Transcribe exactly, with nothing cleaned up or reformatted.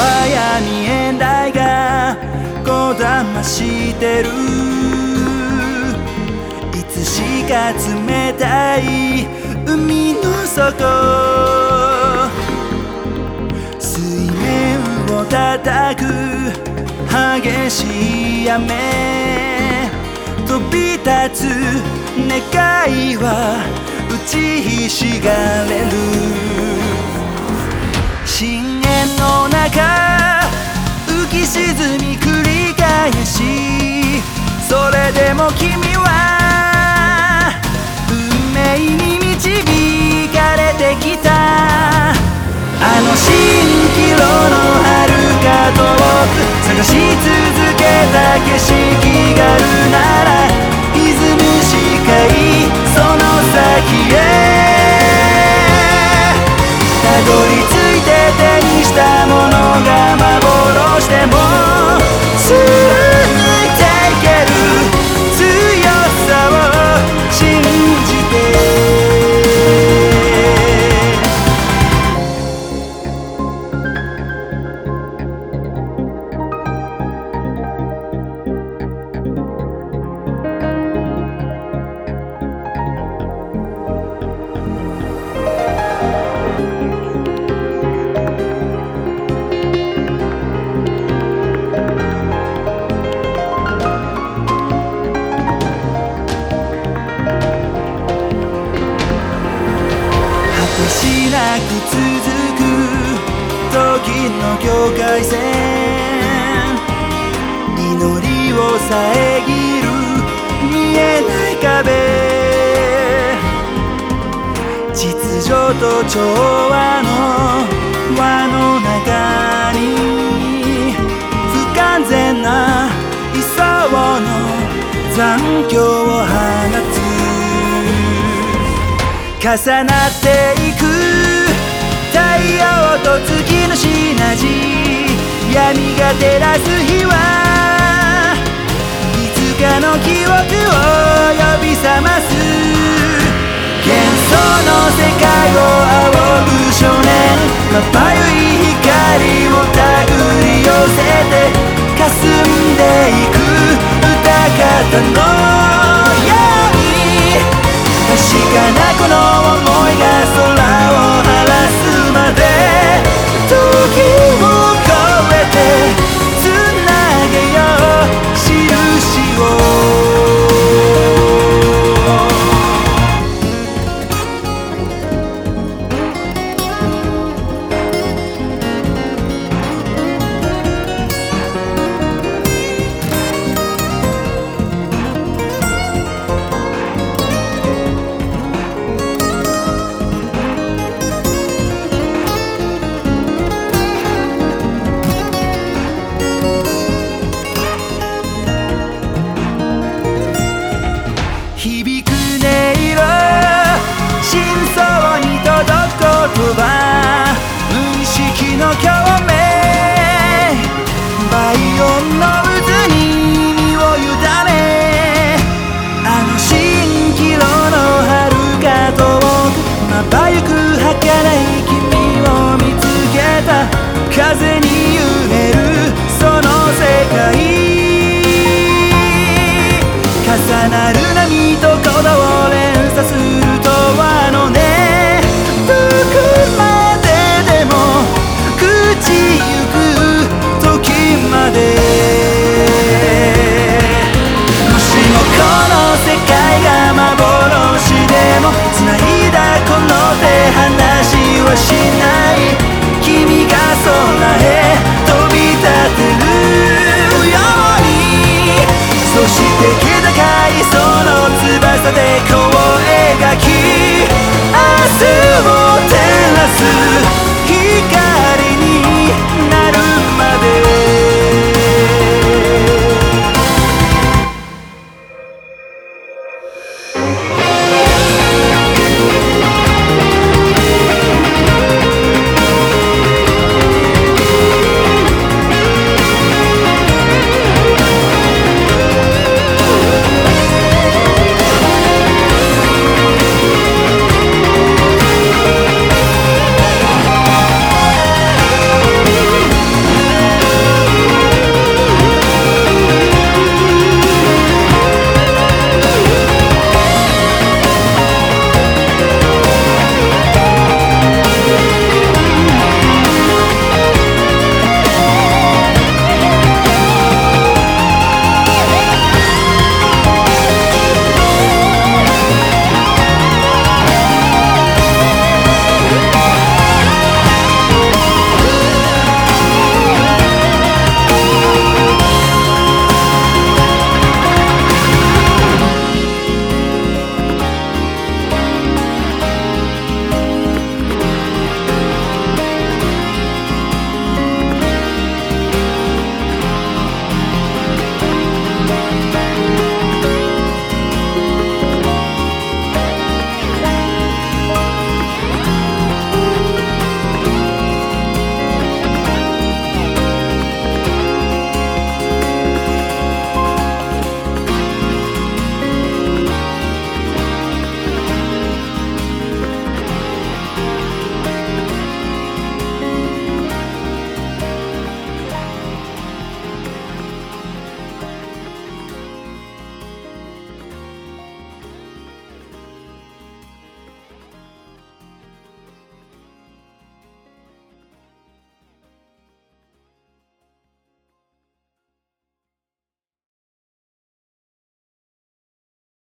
や見えないがこだましてる。いつしか冷たい海の底、水面を叩く激しい雨、飛び立つ願いは打ちひしがれる。深淵の中浮き沈み繰り返し、それでも君は運命に導かれてきた。あの蜃気楼の遥か遠く探し続けた景色があるなら、沈む視界その先へたどり着いて手にしたものが幻でも貫いていける強さを信じて。しなく続く時の境界線、祈りを遮る見えない壁、秩序と調和の輪の中に不完全な理想の残響を放つ。重なっていく太陽と月のシナジー、闇が照らす日はいつかの記憶を呼び覚ます。幻想の世界を仰ぐ少年、まばゆい光を手繰り寄せて霞んでいく歌方のように、確かなこの想いが空を晴らすまで時を越えてつなげよう印を。響く音色、深層に届く言葉、無意識の共鳴、倍音の渦に身を委ね、あの蜃気楼の遥か遠くまばゆく儚い君を見つけた。風に